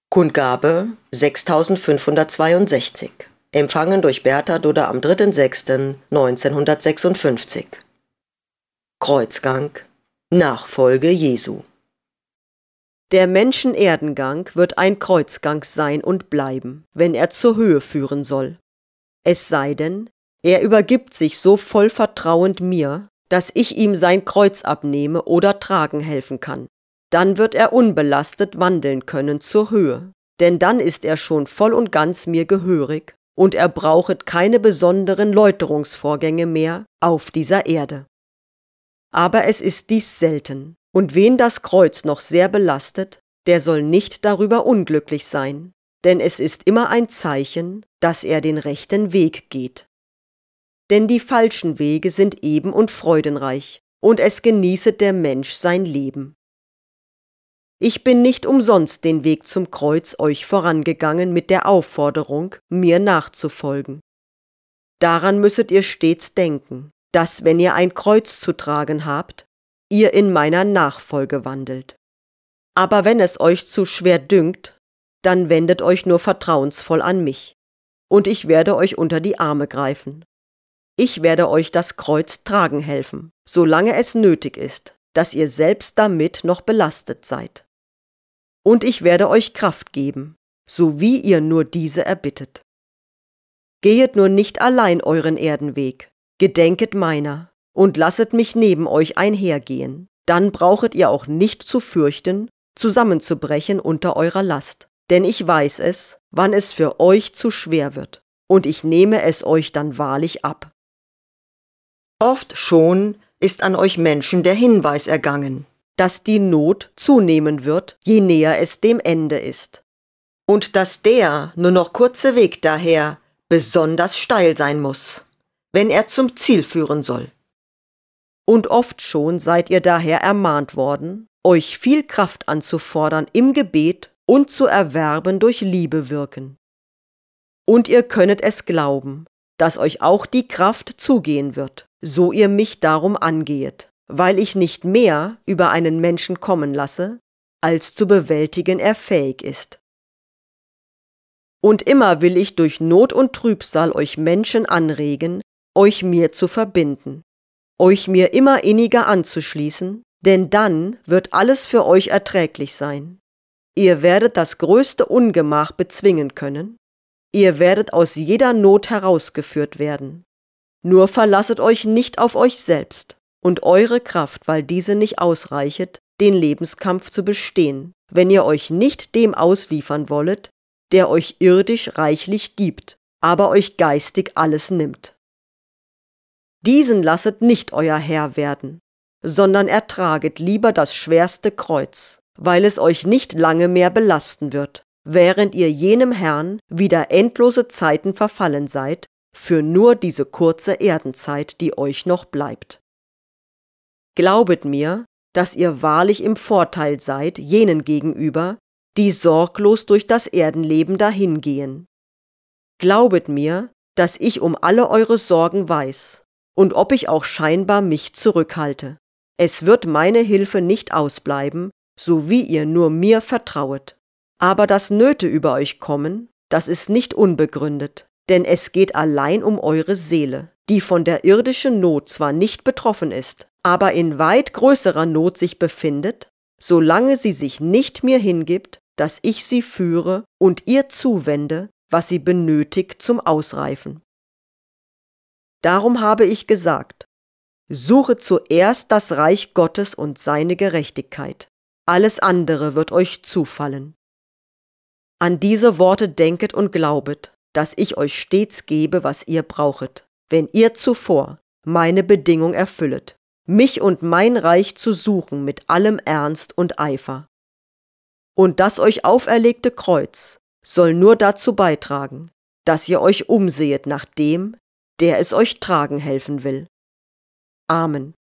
Kundgabe 6562. Empfangen durch Bertha Dudder am 3.6.1956. Kreuzgang, Nachfolge Jesu. Der Menschen-Erdengang wird ein Kreuzgang sein und bleiben, wenn er zur Höhe führen soll. Es sei denn, er übergibt sich so voll vertrauend mir, dass ich ihm sein Kreuz abnehme oder tragen helfen kann. Dann wird er unbelastet wandeln können zur Höhe, denn dann ist er schon voll und ganz mir gehörig und er brauchet keine besonderen Läuterungsvorgänge mehr auf dieser Erde. Aber es ist dies selten, und wen das Kreuz noch sehr belastet, der soll nicht darüber unglücklich sein, denn es ist immer ein Zeichen, dass er den rechten Weg geht. Denn die falschen Wege sind eben und freudenreich, und es genießet der Mensch sein Leben. Ich bin nicht umsonst den Weg zum Kreuz euch vorangegangen mit der Aufforderung, mir nachzufolgen. Daran müsset ihr stets denken, dass, wenn ihr ein Kreuz zu tragen habt, ihr in meiner Nachfolge wandelt. Aber wenn es euch zu schwer dünkt, dann wendet euch nur vertrauensvoll an mich, und ich werde euch unter die Arme greifen. Ich werde euch das Kreuz tragen helfen, solange es nötig ist, dass ihr selbst damit noch belastet seid. Und ich werde euch Kraft geben, so wie ihr nur diese erbittet. Gehet nur nicht allein euren Erdenweg, gedenket meiner, und lasset mich neben euch einhergehen, dann brauchet ihr auch nicht zu fürchten, zusammenzubrechen unter eurer Last, denn ich weiß es, wann es für euch zu schwer wird, und ich nehme es euch dann wahrlich ab. Oft schon ist an euch Menschen der Hinweis ergangen, dass die Not zunehmen wird, je näher es dem Ende ist. und dass der nur noch kurze Weg daher besonders steil sein muss, wenn er zum Ziel führen soll. Und oft schon seid ihr daher ermahnt worden, euch viel Kraft anzufordern im Gebet und zu erwerben durch Liebe wirken. Und ihr könnet es glauben, dass euch auch die Kraft zugehen wird, so ihr mich darum angehet, weil ich nicht mehr über einen Menschen kommen lasse, als zu bewältigen er fähig ist. Und immer will ich durch Not und Trübsal euch Menschen anregen, euch mir zu verbinden, euch mir immer inniger anzuschließen, denn dann wird alles für euch erträglich sein. Ihr werdet das größte Ungemach bezwingen können, ihr werdet aus jeder Not herausgeführt werden. Nur verlasset euch nicht auf euch selbst und eure Kraft, weil diese nicht ausreichet, den Lebenskampf zu bestehen, wenn ihr euch nicht dem ausliefern wollet, der euch irdisch reichlich gibt, aber euch geistig alles nimmt. Diesen lasset nicht euer Herr werden, sondern ertraget lieber das schwerste Kreuz, weil es euch nicht lange mehr belasten wird, während ihr jenem Herrn wieder endlose Zeiten verfallen seid, für nur diese kurze Erdenzeit, die euch noch bleibt. Glaubet mir, dass ihr wahrlich im Vorteil seid jenen gegenüber, die sorglos durch das Erdenleben dahingehen. Glaubet mir, dass ich um alle eure Sorgen weiß, und ob ich auch scheinbar mich zurückhalte. Es wird meine Hilfe nicht ausbleiben, so wie ihr nur mir vertrauet. Aber dass Nöte über euch kommen, das ist nicht unbegründet, denn es geht allein um eure Seele, die von der irdischen Not zwar nicht betroffen ist, aber in weit größerer Not sich befindet, solange sie sich nicht mir hingibt, dass ich sie führe und ihr zuwende, was sie benötigt zum Ausreifen. Darum habe ich gesagt, suche zuerst das Reich Gottes und seine Gerechtigkeit. Alles andere wird euch zufallen. An diese Worte denket und glaubet, dass ich euch stets gebe, was ihr brauchet, wenn ihr zuvor meine Bedingung erfüllet, mich und mein Reich zu suchen mit allem Ernst und Eifer. Und das euch auferlegte Kreuz soll nur dazu beitragen, dass ihr euch umsehet nach dem, der es euch tragen helfen will. Amen.